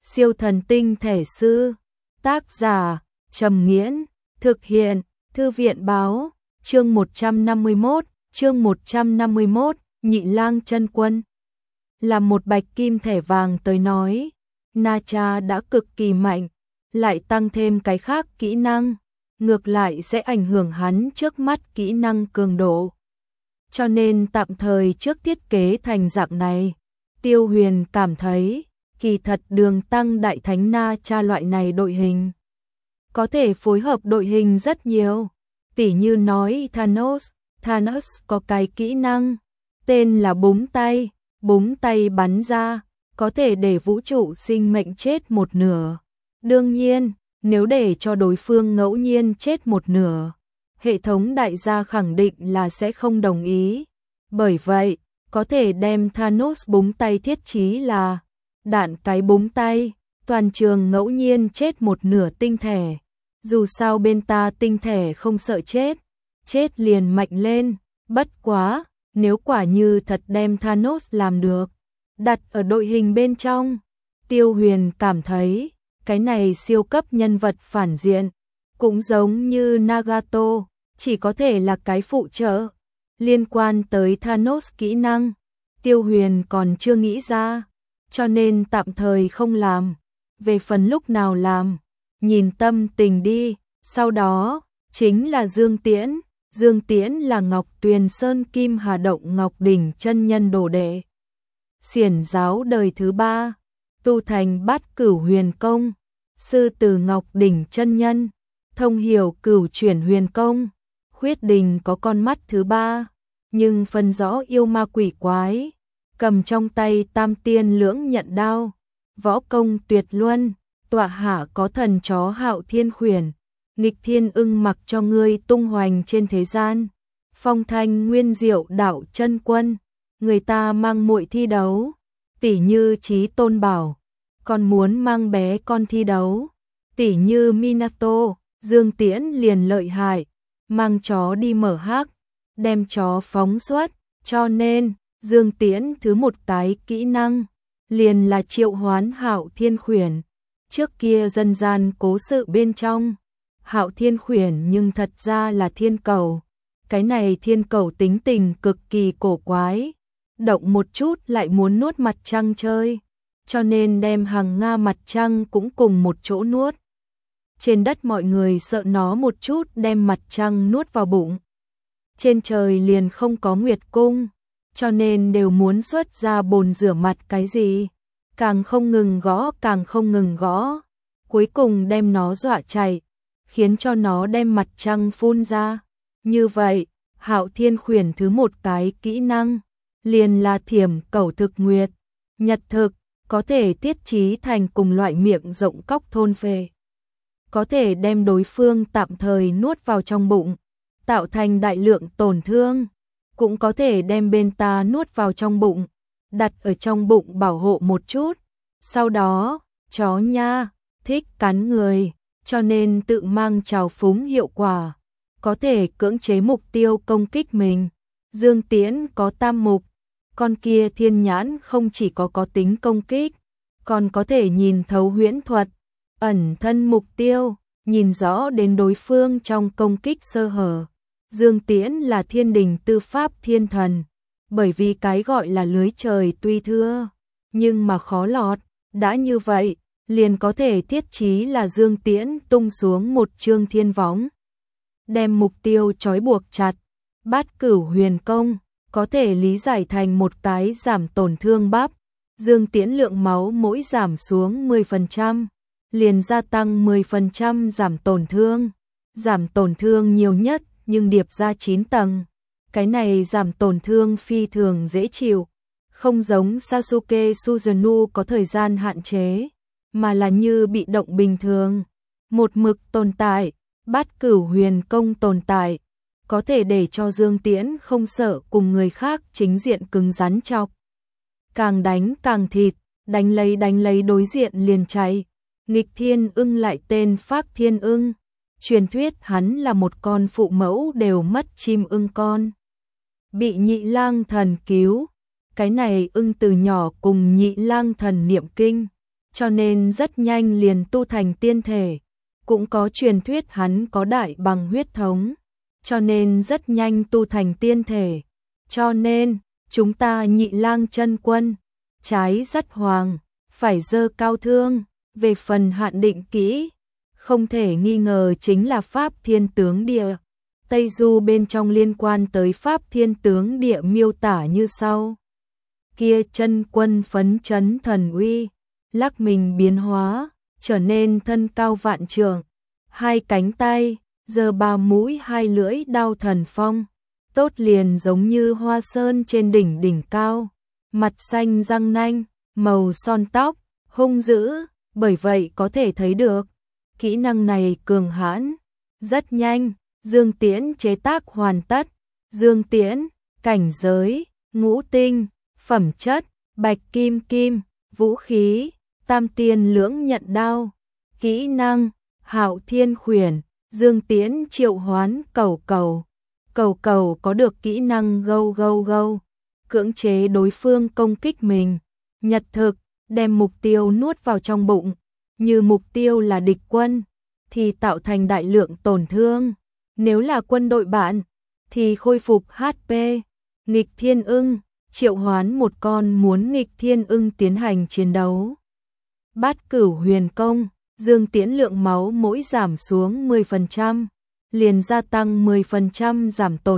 Siêu thần tinh thể sư. Tác giả Trầm Nghiễn. Thực hiện Thư viện báo. Chương 151, Nhị Lang chân quân. Là một bạch kim thẻ vàng tới nói, Na Cha đã cực kỳ mạnh, lại tăng thêm cái khác kỹ năng, ngược lại sẽ ảnh hưởng hắn trước mắt kỹ năng cường độ. Cho nên tạm thời trước thiết kế thành dạng này, Tiêu Huyền cảm thấy, kỳ thật đường tăng đại thánh Na Cha loại này đội hình có thể phối hợp đội hình rất nhiều, tỉ như nói Thanos có cái kỹ năng tên là búng tay bắn ra, có thể để vũ trụ sinh mệnh chết một nửa. Đương nhiên, nếu để cho đối phương ngẫu nhiên chết một nửa, hệ thống đại gia khẳng định là sẽ không đồng ý. Bởi vậy, có thể đem Thanos búng tay thiết trí là đạn cái búng tay, toàn trường ngẫu nhiên chết một nửa tinh thể. Dù sao bên ta tinh thể không sợ chết liền mạnh lên, bất quá, nếu quả như thật đem Thanos làm được, đặt ở đội hình bên trong, Tiêu Huyền cảm thấy, cái này siêu cấp nhân vật phản diện, cũng giống như Nagato, chỉ có thể là cái phụ trợ. Liên quan tới Thanos kỹ năng, Tiêu Huyền còn chưa nghĩ ra, cho nên tạm thời không làm. Về phần lúc nào làm, nhìn tâm tình đi. Sau đó, chính là Dương Tiễn. Dương Tiễn là Ngọc Tuyền Sơn Kim Hà Động Ngọc Đỉnh chân nhân đồ đệ. Xiển giáo đời thứ 3, tu thành Bát Cửu Huyền Công, sư từ Ngọc Đỉnh chân nhân, thông hiểu Cửu Chuyển Huyền Công, khuyết đình có con mắt thứ 3, nhưng phân rõ yêu ma quỷ quái, cầm trong tay Tam Tiên Lưỡng Nhận đao, võ công tuyệt luân, tọa hạ có thần chó Hạo Thiên Khuyển, nghịch thiên ưng mặc cho ngươi tung hoành trên thế gian, phong thanh nguyên diệu đạo chân quân, người ta mang muội thi đấu, tỉ như Chí Tôn bảo, còn muốn mang bé con thi đấu, tỉ như Minato. Dương Tiễn liền lợi hại, mang chó đi mở hắc, đem chó phóng xuất, cho nên Dương Tiễn thứ một cái kỹ năng liền là triệu hoán Hạo Thiên Khuyển. Trước kia dân gian cố sự bên trong, Hạo Thiên Khuyển nhưng thật ra là thiên cầu. Cái này thiên cầu tính tình cực kỳ cổ quái, động một chút lại muốn nuốt mặt trăng chơi, cho nên đem hàng Nga mặt trăng cũng cùng một chỗ nuốt. Trên đất mọi người sợ nó một chút đem mặt trăng nuốt vào bụng. Trên trời liền không có nguyệt cung, cho nên đều muốn xuất ra bồn rửa mặt cái gì. Càng không ngừng gõ, cuối cùng đem nó dọa chạy, khiến cho nó đem mặt trăng phun ra. Như vậy, Hạo Thiên Khuyển thứ một cái kỹ năng, liền là thiểm cẩu thực nguyệt, nhật thực, có thể tiết trí thành cùng loại miệng rộng cóc thôn phệ. Có thể đem đối phương tạm thời nuốt vào trong bụng, tạo thành đại lượng tổn thương, cũng có thể đem bên ta nuốt vào trong bụng, đặt ở trong bụng bảo hộ một chút. Sau đó, chó nha, thích cắn người, cho nên tự mang trào phúng hiệu quả, có thể cưỡng chế mục tiêu công kích mình. Dương Tiễn có tam mục, con kia thiên nhãn không chỉ có tính công kích, còn có thể nhìn thấu huyễn thuật, ẩn thân mục tiêu, nhìn rõ đến đối phương trong công kích sơ hở. Dương Tiễn là thiên đình tư pháp thiên thần, bởi vì cái gọi là lưới trời tuy thưa, nhưng mà khó lọt, đã như vậy, liền có thể thiết trí là Dương Tiễn tung xuống một chương thiên võng, đem mục tiêu trói buộc chặt. Bát Cửu Huyền Công có thể lý giải thành một cái giảm tổn thương bắp. Dương Tiễn lượng máu mỗi giảm xuống 10%, liền gia tăng 10% giảm tổn thương nhiều nhất nhưng điệp ra 9 tầng. Cái này giảm tổn thương phi thường dễ chịu, không giống Sasuke Susanoo có thời gian hạn chế, mà là như bị động bình thường, một mực tồn tại. Bát Cửu Huyền Công tồn tại, có thể để cho Dương Tiễn không sợ cùng người khác chính diện cứng rắn chọc. Càng đánh càng thịt, đánh lấy đối diện liền chạy. Nghịch thiên ưng lại tên Phác Thiên Ưng, truyền thuyết hắn là một con phụ mẫu đều mất chim ưng con, bị Nhị Lang Thần cứu. Cái này ưng từ nhỏ cùng Nhị Lang Thần niệm kinh, cho nên rất nhanh liền tu thành tiên thể. Cũng có truyền thuyết hắn có đại bằng huyết thống, cho nên rất nhanh tu thành tiên thể. Cho nên, chúng ta Nhị Lang chân quân, trái dắt hoàng, phải dơ cao thương. Về phần hạn định kỹ, không thể nghi ngờ chính là Pháp Thiên Tướng Địa. Tây Du bên trong liên quan tới Pháp Thiên Tướng Địa miêu tả như sau. Kia chân quân phấn chấn thần uy, lắc mình biến hóa, trở nên thân cao vạn trượng, hai cánh tay, giơ ba mũi hai lưỡi đao thần phong, tốt liền giống như hoa sơn trên đỉnh đỉnh cao, mặt xanh răng nanh, màu son tóc, hung dữ, bởi vậy có thể thấy được, kỹ năng này cường hãn, rất nhanh, Dương Tiễn chế tác hoàn tất, Dương Tiễn, cảnh giới, ngũ tinh, phẩm chất, bạch kim kim, vũ khí, tam tiên lưỡng nhận đao, kỹ năng, Hạo Thiên Khuyển, Dương Tiễn triệu hoán cầu cầu. Cầu cầu có được kỹ năng gâu gâu gâu, cưỡng chế đối phương công kích mình, nhật thực, đem mục tiêu nuốt vào trong bụng, như mục tiêu là địch quân, thì tạo thành đại lượng tổn thương, nếu là quân đội bạn, thì khôi phục HP, nghịch thiên ưng, triệu hoán một con muốn nghịch thiên ưng tiến hành chiến đấu. Bát Cửu Huyền Công, Dương Tiễn lượng máu mỗi giảm xuống 10%, liền gia tăng 10%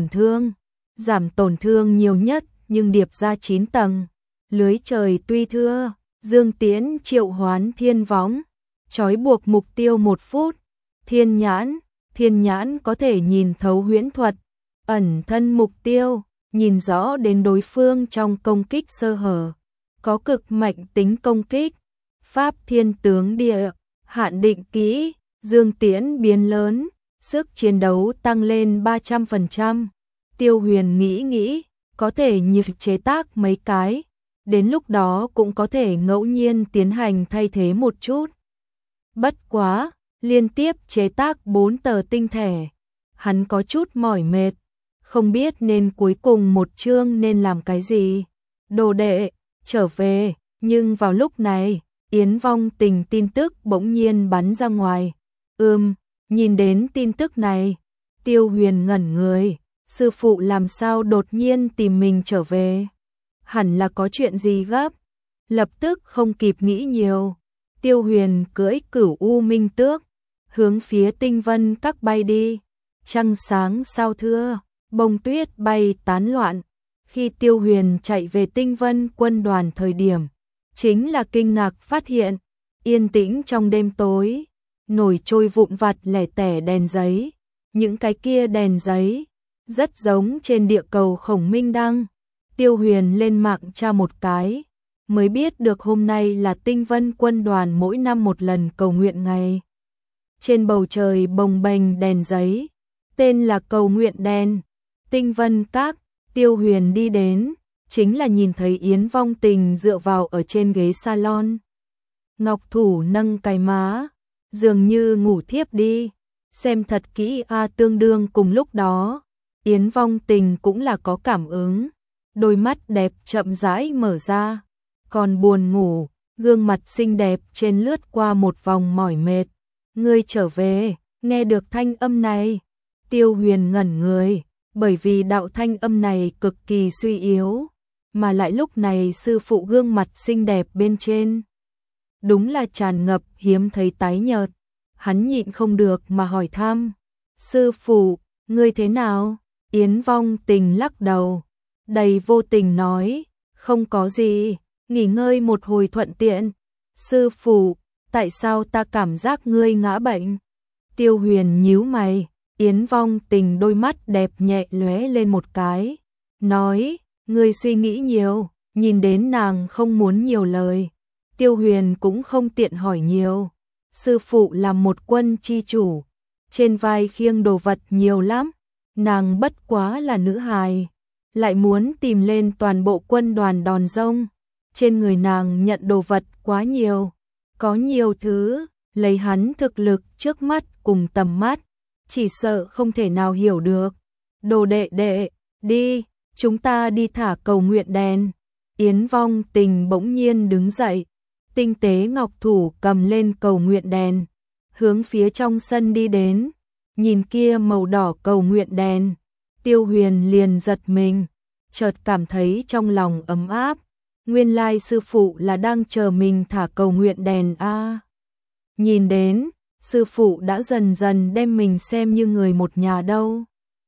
giảm tổn thương nhiều nhất nhưng điệp ra 9 tầng. Lưới trời tuy thưa, Dương Tiễn triệu hoán thiên võng, trói buộc mục tiêu 1 phút. Thiên nhãn có thể nhìn thấu huyễn thuật, ẩn thân mục tiêu, nhìn rõ đến đối phương trong công kích sơ hở, có cực mạnh tính công kích. Pháp Thiên Tướng Địa, hạn định kỹ, Dương Tiễn biến lớn, sức chiến đấu tăng lên 300%. Tiêu Huyền nghĩ, có thể như chế tác mấy cái, đến lúc đó cũng có thể ngẫu nhiên tiến hành thay thế một chút. Bất quá, liên tiếp chế tác 4 tờ tinh thể, hắn có chút mỏi mệt, không biết nên cuối cùng một chương nên làm cái gì. Đồ đệ, trở về, nhưng vào lúc này, Yến Vong Tình tin tức bỗng nhiên bắn ra ngoài. Nhìn đến tin tức này, Tiêu Huyền ngẩn người, sư phụ làm sao đột nhiên tìm mình trở về? Hẳn là có chuyện gì gấp, lập tức không kịp nghĩ nhiều. Tiêu Huyền cưỡi Cửu U Minh Tước, hướng phía Tinh Vân Các bay đi, trăng sáng sao thưa, bông tuyết bay tán loạn. Khi Tiêu Huyền chạy về Tinh Vân quân đoàn thời điểm, chính là kinh ngạc phát hiện, yên tĩnh trong đêm tối, nổi trôi vụn vặt lẻ tẻ đèn giấy, những cái kia đèn giấy, rất giống trên địa cầu Khổng Minh Đăng. Tiêu Huyền lên mạng tra một cái, mới biết được hôm nay là Tinh Vân quân đoàn mỗi năm một lần cầu nguyện ngày. Trên bầu trời bồng bềnh đèn giấy, tên là cầu nguyện đèn, Tinh Vân Các. Tiêu Huyền đi đến, chính là nhìn thấy Yến Vong Tình dựa vào ở trên ghế salon. Ngọc thủ nâng cái má, dường như ngủ thiếp đi, xem thật kỹ tương đương cùng lúc đó, Yến Vong Tình cũng là có cảm ứng, đôi mắt đẹp chậm rãi mở ra, còn buồn ngủ, gương mặt xinh đẹp trên lướt qua một vòng mỏi mệt. Ngươi trở về, nghe được thanh âm này, Tiêu Huyền ngẩn người, bởi vì đạo thanh âm này cực kỳ suy yếu, mà lại lúc này sư phụ gương mặt xinh đẹp bên trên, đúng là tràn ngập hiếm thấy tái nhợt. Hắn nhịn không được mà hỏi thăm, sư phụ, ngươi thế nào? Yến Vong Tình lắc đầu, đầy vô tình nói, không có gì, nghỉ ngơi một hồi thuận tiện. Sư phụ, tại sao ta cảm giác ngươi ngã bệnh? Tiêu Huyền nhíu mày, Yến Vong Tình đôi mắt đẹp nhẹ lóe lên một cái, nói, ngươi suy nghĩ nhiều. Nhìn đến nàng không muốn nhiều lời, Tiêu Huyền cũng không tiện hỏi nhiều. Sư phụ là một quân chi chủ, trên vai khiêng đồ vật nhiều lắm, nàng bất quá là nữ hài, lại muốn tìm lên toàn bộ quân đoàn đòn rông, trên người nàng nhận đồ vật quá nhiều, có nhiều thứ, lấy hắn thực lực trước mắt cùng tầm mắt, chỉ sợ không thể nào hiểu được. Đồ đệ đệ, đi, chúng ta đi thả cầu nguyện đèn. Yến Vong Tình bỗng nhiên đứng dậy, tinh tế ngọc thủ cầm lên cầu nguyện đèn, hướng phía trong sân đi đến, nhìn kia màu đỏ cầu nguyện đèn, Tiêu Huyền liền giật mình, chợt cảm thấy trong lòng ấm áp, nguyên lai sư phụ là đang chờ mình thả cầu nguyện đèn a. Nhìn đến, sư phụ đã dần dần đem mình xem như người một nhà đâu.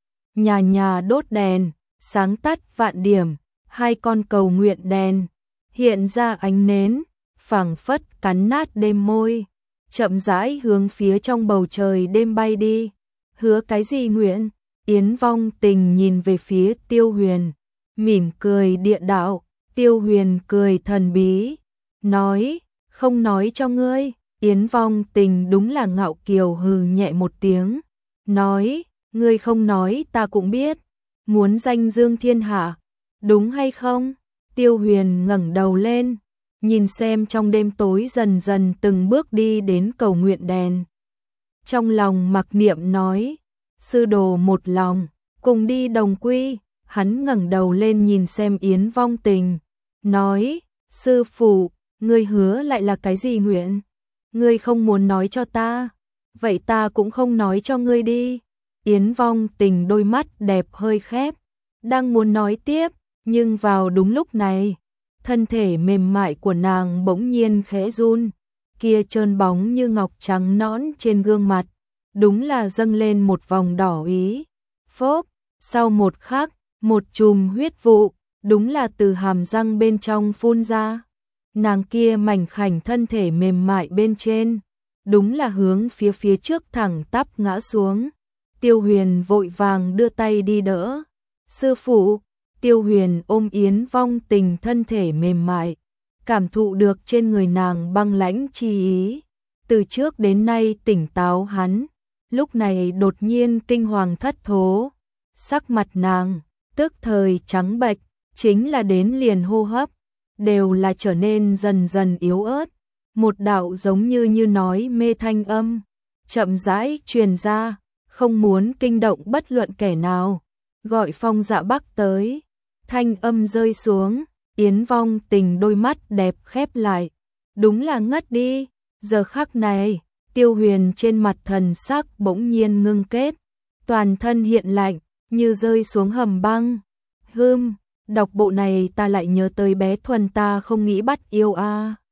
Nhà nhà đốt đèn, sáng tắt vạn điểm, hai con cầu nguyện đèn, hiện ra ánh nến, phảng phất cắn nát đêm môi, chậm rãi hướng phía trong bầu trời đêm bay đi. Hứa cái gì nguyện? Yến Vong Tình nhìn về phía Tiêu Huyền, mỉm cười địa đạo. Tiêu Huyền cười thần bí, nói, không nói cho ngươi. Yến Vong Tình đúng là ngạo kiều hừ nhẹ một tiếng, nói, ngươi không nói ta cũng biết, muốn danh dương thiên hạ, đúng hay không? Tiêu Huyền ngẩng đầu lên, nhìn xem trong đêm tối dần dần từng bước đi đến cầu nguyện đèn. Trong lòng mặc niệm nói, sư đồ một lòng, cùng đi đồng quy. Hắn ngẩng đầu lên nhìn xem Yến Vong Tình, nói, sư phụ, ngươi hứa lại là cái gì nguyện? Ngươi không muốn nói cho ta, vậy ta cũng không nói cho ngươi đi. Yến Vong Tình đôi mắt đẹp hơi khép, đang muốn nói tiếp, nhưng vào đúng lúc này, thân thể mềm mại của nàng bỗng nhiên khẽ run, kia trơn bóng như ngọc trắng nõn trên gương mặt, đúng là dâng lên một vòng đỏ ý. Phốp, sau một khắc, một chùm huyết vụ, đúng là từ hàm răng bên trong phun ra. Nàng kia mảnh khảnh thân thể mềm mại bên trên, đúng là hướng phía trước thẳng tắp ngã xuống. Tiêu Huyền vội vàng đưa tay đi đỡ. Sư phụ, Tiêu Huyền ôm Yến Vong Tình thân thể mềm mại, cảm thụ được trên người nàng băng lãnh chi ý. Từ trước đến nay tỉnh táo hắn, lúc này đột nhiên kinh hoàng thất thố. Sắc mặt nàng, tức thời trắng bệch, chính là đến liền hô hấp, đều là trở nên dần dần yếu ớt. Một đạo giống như nói mê thanh âm, chậm rãi truyền ra, không muốn kinh động bất luận kẻ nào, gọi Phong Dạ Bắc tới. Thanh âm rơi xuống, Yến Vong Tình đôi mắt đẹp khép lại, đúng là ngất đi. Giờ khắc này, Tiêu Huyền trên mặt thần sắc bỗng nhiên ngưng kết, toàn thân hiện lạnh, như rơi xuống hầm băng. Đọc bộ này ta lại nhớ tới bé Thuần ta không nghĩ bắt yêu a.